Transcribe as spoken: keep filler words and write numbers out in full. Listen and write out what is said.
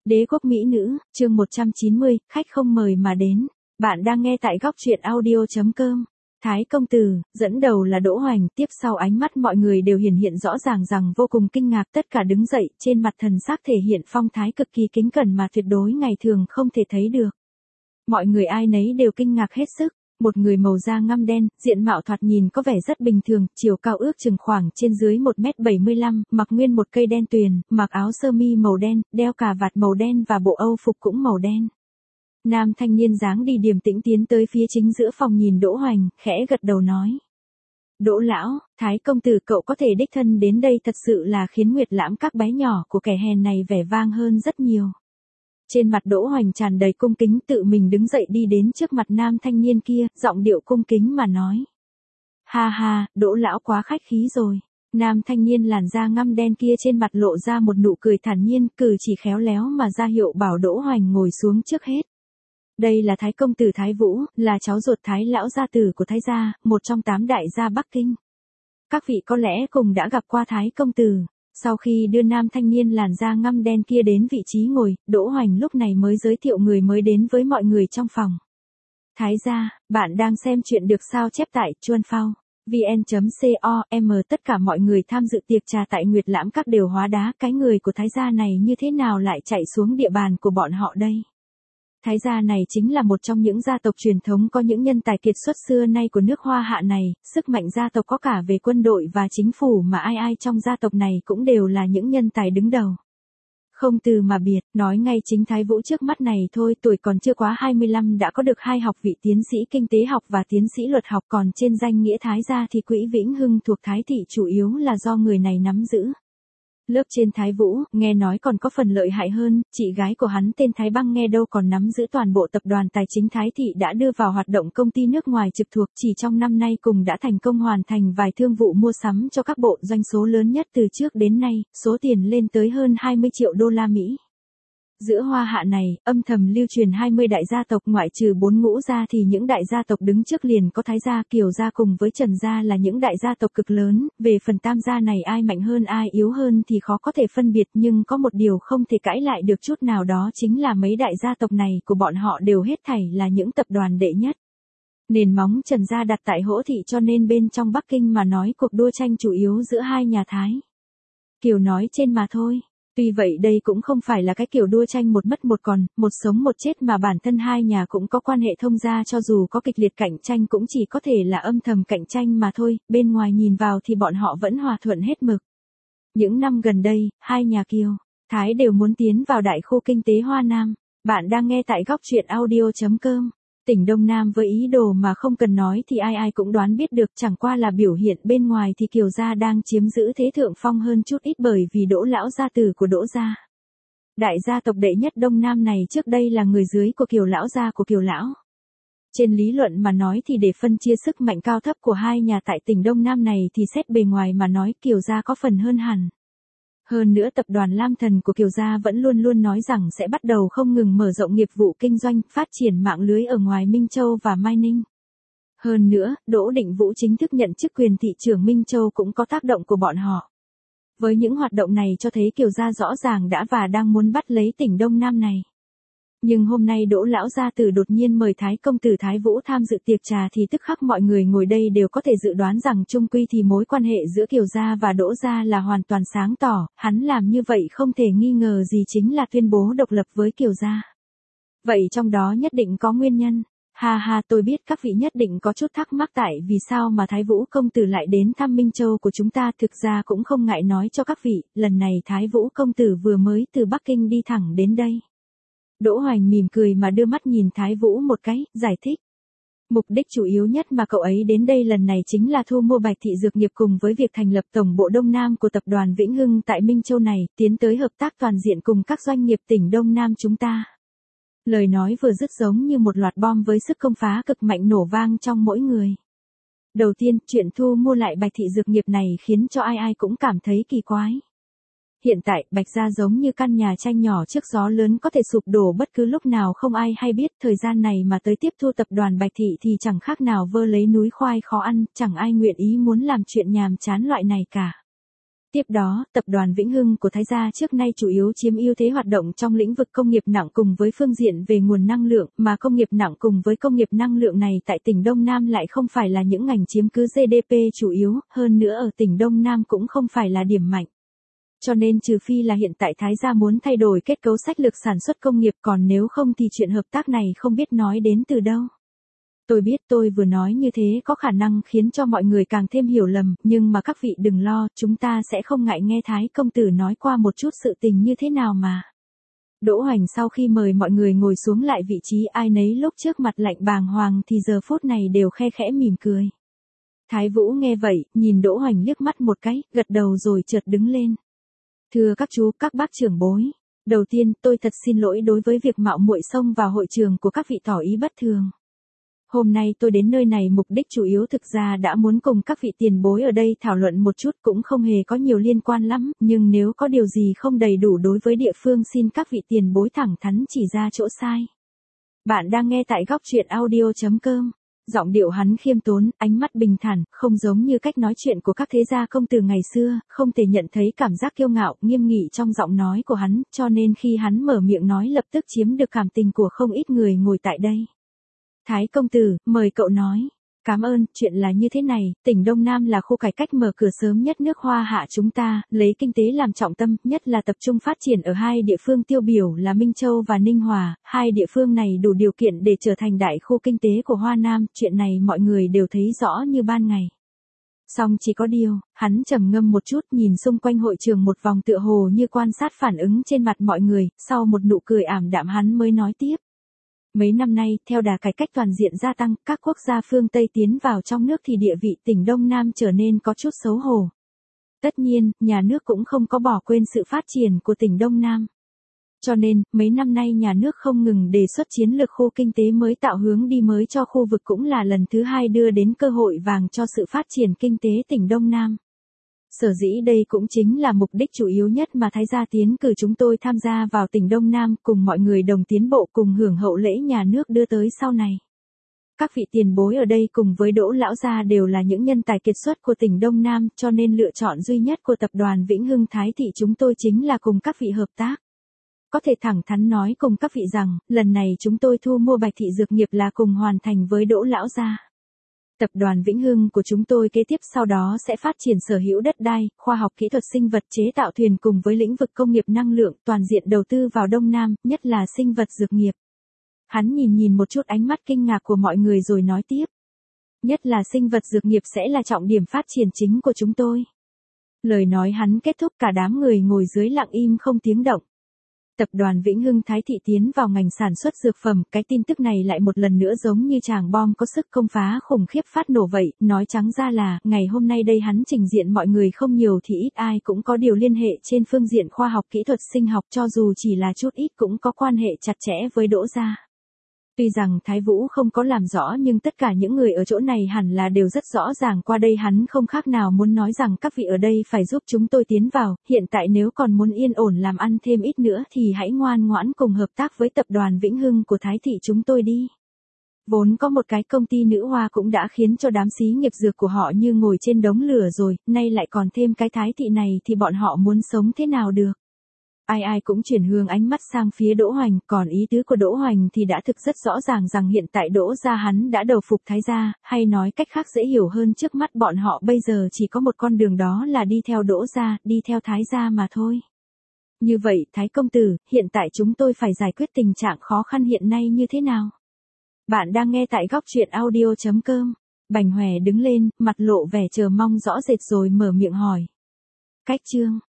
Đế quốc mỹ nữ, chương một trăm chín mươi, khách không mời mà đến. Bạn đang nghe tại góc truyện audio chấm com. Thái công tử, dẫn đầu là Đỗ Hoành, tiếp sau ánh mắt mọi người đều hiển hiện rõ ràng rằng vô cùng kinh ngạc, tất cả đứng dậy, trên mặt thần sắc thể hiện phong thái cực kỳ kính cẩn mà tuyệt đối ngày thường không thể thấy được. Mọi người ai nấy đều kinh ngạc hết sức. Một người màu da ngăm đen, diện mạo thoạt nhìn có vẻ rất bình thường, chiều cao ước chừng khoảng trên dưới một mét bảy mươi lăm, mặc nguyên một cây đen tuyền, mặc áo sơ mi màu đen, đeo cà vạt màu đen và bộ âu phục cũng màu đen. Nam thanh niên dáng đi điềm tĩnh tiến tới phía chính giữa phòng nhìn Đỗ Hoành, khẽ gật đầu nói. Đỗ lão, Thái công tử cậu có thể đích thân đến đây thật sự là khiến Nguyệt Lãm các bé nhỏ của kẻ hèn này vẻ vang hơn rất nhiều. Trên mặt Đỗ Hoành tràn đầy cung kính, tự mình đứng dậy đi đến trước mặt nam thanh niên kia, giọng điệu cung kính mà nói. Ha ha, Đỗ lão quá khách khí rồi. Nam thanh niên làn da ngăm đen kia trên mặt lộ ra một nụ cười thản nhiên, cử chỉ khéo léo mà ra hiệu bảo Đỗ Hoành ngồi xuống trước hết. Đây là Thái công tử Thái Vũ, là cháu ruột Thái lão gia tử của Thái gia, một trong tám đại gia Bắc Kinh. Các vị có lẽ cùng đã gặp qua Thái công tử. Sau khi đưa nam thanh niên làn da ngăm đen kia đến vị trí ngồi, Đỗ Hoành lúc này mới giới thiệu người mới đến với mọi người trong phòng. Thái gia, bạn đang xem chuyện được sao chép tại chuan phao vn chấm com. Tất cả mọi người tham dự tiệc trà tại Nguyệt Lãm các đều hóa đá, cái người của Thái gia này như thế nào lại chạy xuống địa bàn của bọn họ đây? Thái gia này chính là một trong những gia tộc truyền thống có những nhân tài kiệt xuất xưa nay của nước Hoa Hạ này, sức mạnh gia tộc có cả về quân đội và chính phủ mà ai ai trong gia tộc này cũng đều là những nhân tài đứng đầu. Không từ mà biệt, nói ngay chính Thái Vũ trước mắt này thôi, tuổi còn chưa quá hai mươi lăm đã có được hai học vị tiến sĩ kinh tế học và tiến sĩ luật học, còn trên danh nghĩa Thái gia thì quỹ Vĩnh Hưng thuộc Thái thị chủ yếu là do người này nắm giữ. Lớp trên Thái Vũ, nghe nói còn có phần lợi hại hơn, chị gái của hắn tên Thái Băng nghe đâu còn nắm giữ toàn bộ tập đoàn tài chính Thái thị đã đưa vào hoạt động công ty nước ngoài trực thuộc, chỉ trong năm nay cùng đã thành công hoàn thành vài thương vụ mua sắm cho các bộ doanh số lớn nhất từ trước đến nay, số tiền lên tới hơn hai mươi triệu đô la Mỹ. Giữa Hoa Hạ này, âm thầm lưu truyền hai mươi đại gia tộc, ngoại trừ bốn ngũ gia thì những đại gia tộc đứng trước liền có Thái gia, Kiều gia cùng với Trần gia là những đại gia tộc cực lớn, về phần tam gia này ai mạnh hơn ai yếu hơn thì khó có thể phân biệt, nhưng có một điều không thể cãi lại được chút nào, đó chính là mấy đại gia tộc này của bọn họ đều hết thảy là những tập đoàn đệ nhất. Nền móng Trần gia đặt tại Hỗ thị, cho nên bên trong Bắc Kinh mà nói cuộc đua tranh chủ yếu giữa hai nhà Thái Kiều nói trên mà thôi. Tuy vậy đây cũng không phải là cái kiểu đua tranh một mất một còn, một sống một chết mà bản thân hai nhà cũng có quan hệ thông gia, cho dù có kịch liệt cạnh tranh cũng chỉ có thể là âm thầm cạnh tranh mà thôi, bên ngoài nhìn vào thì bọn họ vẫn hòa thuận hết mực. Những năm gần đây, hai nhà Kiều, Thái đều muốn tiến vào đại khu kinh tế Hoa Nam. Bạn đang nghe tại góc truyện audio chấm com. Tỉnh Đông Nam với ý đồ mà không cần nói thì ai ai cũng đoán biết được, chẳng qua là biểu hiện bên ngoài thì Kiều gia đang chiếm giữ thế thượng phong hơn chút ít, bởi vì Đỗ lão gia tử của Đỗ gia, đại gia tộc đệ nhất Đông Nam này, trước đây là người dưới của Kiều lão gia của Kiều lão. Trên lý luận mà nói thì để phân chia sức mạnh cao thấp của hai nhà tại tỉnh Đông Nam này thì xét bề ngoài mà nói Kiều gia có phần hơn hẳn. Hơn nữa tập đoàn Lam Thần của Kiều gia vẫn luôn luôn nói rằng sẽ bắt đầu không ngừng mở rộng nghiệp vụ kinh doanh, phát triển mạng lưới ở ngoài Minh Châu và Mai Ninh. Hơn nữa, Đỗ Định Vũ chính thức nhận chức quyền thị trưởng Minh Châu cũng có tác động của bọn họ. Với những hoạt động này cho thấy Kiều gia rõ ràng đã và đang muốn bắt lấy tỉnh Đông Nam này. Nhưng hôm nay Đỗ lão gia tử đột nhiên mời Thái công tử Thái Vũ tham dự tiệc trà thì tức khắc mọi người ngồi đây đều có thể dự đoán rằng chung quy thì mối quan hệ giữa Kiều gia và Đỗ gia là hoàn toàn sáng tỏ, hắn làm như vậy không thể nghi ngờ gì chính là tuyên bố độc lập với Kiều gia. Vậy trong đó nhất định có nguyên nhân. Ha ha, tôi biết các vị nhất định có chút thắc mắc tại vì sao mà Thái Vũ công tử lại đến thăm Minh Châu của chúng ta, thực ra cũng không ngại nói cho các vị, lần này Thái Vũ công tử vừa mới từ Bắc Kinh đi thẳng đến đây. Đỗ Hoành mỉm cười mà đưa mắt nhìn Thái Vũ một cái, giải thích. Mục đích chủ yếu nhất mà cậu ấy đến đây lần này chính là thu mua Bạch thị dược nghiệp cùng với việc thành lập tổng bộ Đông Nam của tập đoàn Vĩnh Hưng tại Minh Châu này, tiến tới hợp tác toàn diện cùng các doanh nghiệp tỉnh Đông Nam chúng ta. Lời nói vừa dứt giống như một loạt bom với sức công phá cực mạnh nổ vang trong mỗi người. Đầu tiên, chuyện thu mua lại Bạch thị dược nghiệp này khiến cho ai ai cũng cảm thấy kỳ quái. Hiện tại, Bạch gia giống như căn nhà tranh nhỏ trước gió lớn có thể sụp đổ bất cứ lúc nào không ai hay biết, thời gian này mà tới tiếp thu tập đoàn Bạch thị thì chẳng khác nào vơ lấy núi khoai khó ăn, chẳng ai nguyện ý muốn làm chuyện nhàm chán loại này cả. Tiếp đó, tập đoàn Vĩnh Hưng của Thái gia trước nay chủ yếu chiếm ưu thế hoạt động trong lĩnh vực công nghiệp nặng cùng với phương diện về nguồn năng lượng, mà công nghiệp nặng cùng với công nghiệp năng lượng này tại tỉnh Đông Nam lại không phải là những ngành chiếm cứ giê đê pê chủ yếu, hơn nữa ở tỉnh Đông Nam cũng không phải là điểm mạnh. Cho nên trừ phi là hiện tại Thái gia muốn thay đổi kết cấu sách lược sản xuất công nghiệp, còn nếu không thì chuyện hợp tác này không biết nói đến từ đâu. Tôi biết tôi vừa nói như thế có khả năng khiến cho mọi người càng thêm hiểu lầm, nhưng mà các vị đừng lo, chúng ta sẽ không ngại nghe Thái công tử nói qua một chút sự tình như thế nào mà. Đỗ Hoành sau khi mời mọi người ngồi xuống lại vị trí ai nấy lúc trước mặt lạnh bàng hoàng thì giờ phút này đều khe khẽ mỉm cười. Thái Vũ nghe vậy, nhìn Đỗ Hoành liếc mắt một cái, gật đầu rồi chợt đứng lên. Thưa các chú, các bác trưởng bối, đầu tiên tôi thật xin lỗi đối với việc mạo muội xông vào hội trường của các vị tỏ ý bất thường. Hôm nay tôi đến nơi này mục đích chủ yếu thực ra đã muốn cùng các vị tiền bối ở đây thảo luận một chút, cũng không hề có nhiều liên quan lắm, nhưng nếu có điều gì không đầy đủ đối với địa phương xin các vị tiền bối thẳng thắn chỉ ra chỗ sai. Bạn đang nghe tại góc truyện audio chấm com. Giọng điệu hắn khiêm tốn, ánh mắt bình thản, không giống như cách nói chuyện của các thế gia công tử ngày xưa, không thể nhận thấy cảm giác kiêu ngạo, nghiêm nghị trong giọng nói của hắn, cho nên khi hắn mở miệng nói lập tức chiếm được cảm tình của không ít người ngồi tại đây. Thái công tử, mời cậu nói. Cảm ơn, chuyện là như thế này, tỉnh Đông Nam là khu cải cách mở cửa sớm nhất nước Hoa Hạ chúng ta, lấy kinh tế làm trọng tâm, nhất là tập trung phát triển ở hai địa phương tiêu biểu là Minh Châu và Ninh Hòa, hai địa phương này đủ điều kiện để trở thành đại khu kinh tế của Hoa Nam, chuyện này mọi người đều thấy rõ như ban ngày. Song chỉ có điều, hắn trầm ngâm một chút nhìn xung quanh hội trường một vòng tựa hồ như quan sát phản ứng trên mặt mọi người, sau một nụ cười ảm đạm hắn mới nói tiếp. Mấy năm nay, theo đà cải cách toàn diện gia tăng, các quốc gia phương Tây tiến vào trong nước thì địa vị tỉnh Đông Nam trở nên có chút xấu hổ. Tất nhiên, nhà nước cũng không có bỏ quên sự phát triển của tỉnh Đông Nam. Cho nên, mấy năm nay nhà nước không ngừng đề xuất chiến lược khu kinh tế mới tạo hướng đi mới cho khu vực, cũng là lần thứ hai đưa đến cơ hội vàng cho sự phát triển kinh tế tỉnh Đông Nam. Sở dĩ đây cũng chính là mục đích chủ yếu nhất mà Thái gia tiến cử chúng tôi tham gia vào tỉnh Đông Nam, cùng mọi người đồng tiến bộ, cùng hưởng hậu lễ nhà nước đưa tới sau này. Các vị tiền bối ở đây cùng với Đỗ lão gia đều là những nhân tài kiệt xuất của tỉnh Đông Nam, cho nên lựa chọn duy nhất của tập đoàn Vĩnh Hưng Thái thị chúng tôi chính là cùng các vị hợp tác. Có thể thẳng thắn nói cùng các vị rằng, lần này chúng tôi thu mua Bạch thị dược nghiệp là cùng hoàn thành với Đỗ lão gia. Tập đoàn Vĩnh Hưng của chúng tôi kế tiếp sau đó sẽ phát triển sở hữu đất đai, khoa học kỹ thuật sinh vật chế tạo thuyền cùng với lĩnh vực công nghiệp năng lượng, toàn diện đầu tư vào Đông Nam, nhất là sinh vật dược nghiệp. Hắn nhìn nhìn một chút ánh mắt kinh ngạc của mọi người rồi nói tiếp. Nhất là sinh vật dược nghiệp sẽ là trọng điểm phát triển chính của chúng tôi. Lời nói hắn kết thúc, cả đám người ngồi dưới lặng im không tiếng động. Tập đoàn Vĩnh Hưng Thái thị tiến vào ngành sản xuất dược phẩm, cái tin tức này lại một lần nữa giống như tràng bom có sức công phá khủng khiếp phát nổ vậy, nói trắng ra là, ngày hôm nay đây hắn trình diện mọi người không nhiều thì ít ai cũng có điều liên hệ trên phương diện khoa học kỹ thuật sinh học, cho dù chỉ là chút ít cũng có quan hệ chặt chẽ với Đỗ gia. Tuy rằng Thái Vũ không có làm rõ nhưng tất cả những người ở chỗ này hẳn là đều rất rõ ràng, qua đây hắn không khác nào muốn nói rằng các vị ở đây phải giúp chúng tôi tiến vào, hiện tại nếu còn muốn yên ổn làm ăn thêm ít nữa thì hãy ngoan ngoãn cùng hợp tác với tập đoàn Vĩnh Hưng của Thái thị chúng tôi đi. Vốn có một cái công ty nữ hoa cũng đã khiến cho đám xí nghiệp dược của họ như ngồi trên đống lửa rồi, nay lại còn thêm cái Thái thị này thì bọn họ muốn sống thế nào được. Ai ai cũng chuyển hướng ánh mắt sang phía Đỗ Hoành, còn ý tứ của Đỗ Hoành thì đã thực rất rõ ràng rằng hiện tại Đỗ gia hắn đã đầu phục Thái gia, hay nói cách khác dễ hiểu hơn, trước mắt bọn họ bây giờ chỉ có một con đường, đó là đi theo Đỗ gia, đi theo Thái gia mà thôi. Như vậy, Thái công tử, hiện tại chúng tôi phải giải quyết tình trạng khó khăn hiện nay như thế nào? Bạn đang nghe tại góc truyện audio chấm com. Bành Hòe đứng lên, mặt lộ vẻ chờ mong rõ rệt rồi mở miệng hỏi. Cách chương